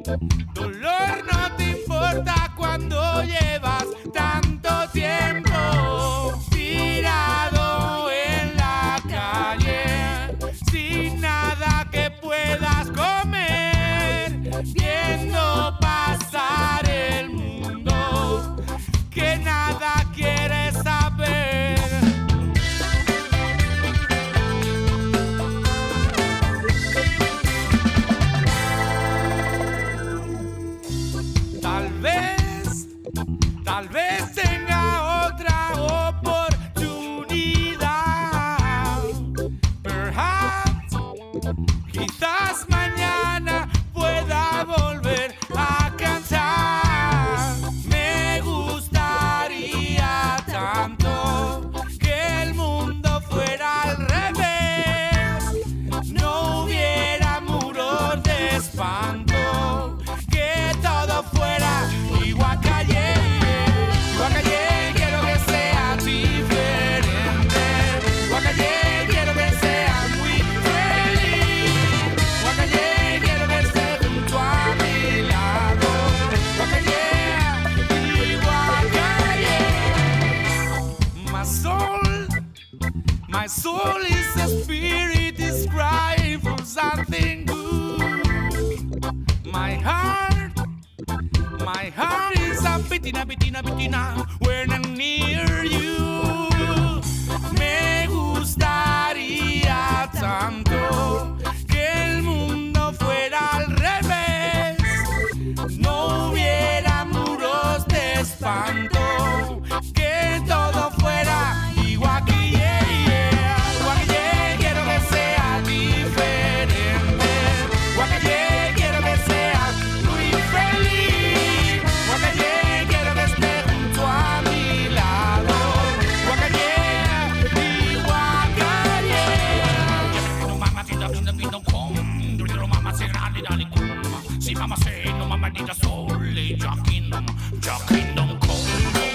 Dolor no te importa cuando llevas tanto tiempo tirado en la calle, sin nada que puedas comer, viendo pasar el mundo que nada quieres saber. Tal vez tenga otra oportunidad. Perhaps, quizás mañana pueda volver a cantar. Me gustaría tanto que el mundo fuera al revés, no hubiera muros de espanto, que todo fuera igual que ayer. Guacaye, quiero que sea diferente. Guacaye, quiero que sea muy feliz. Guacaye, quiero que esté junto a mi lado. Guacaye y guacaye. My soul is a spirit, is crying for something good. My heart is a beating, when I'm near you. Me gustaría tanto que el mundo fuera al revés, no hubiera muros de espanto, que todo fuera igual que Guacaye, quiero que sea diferente. Guacaye, quiero que sea muy feliz. Guacaye, quiero que esté junto a mi lado. Guacaye y guacaye. No mama tita no come. Do little mama say dali come. Si mama say no mama need a soul. Your kingdom come.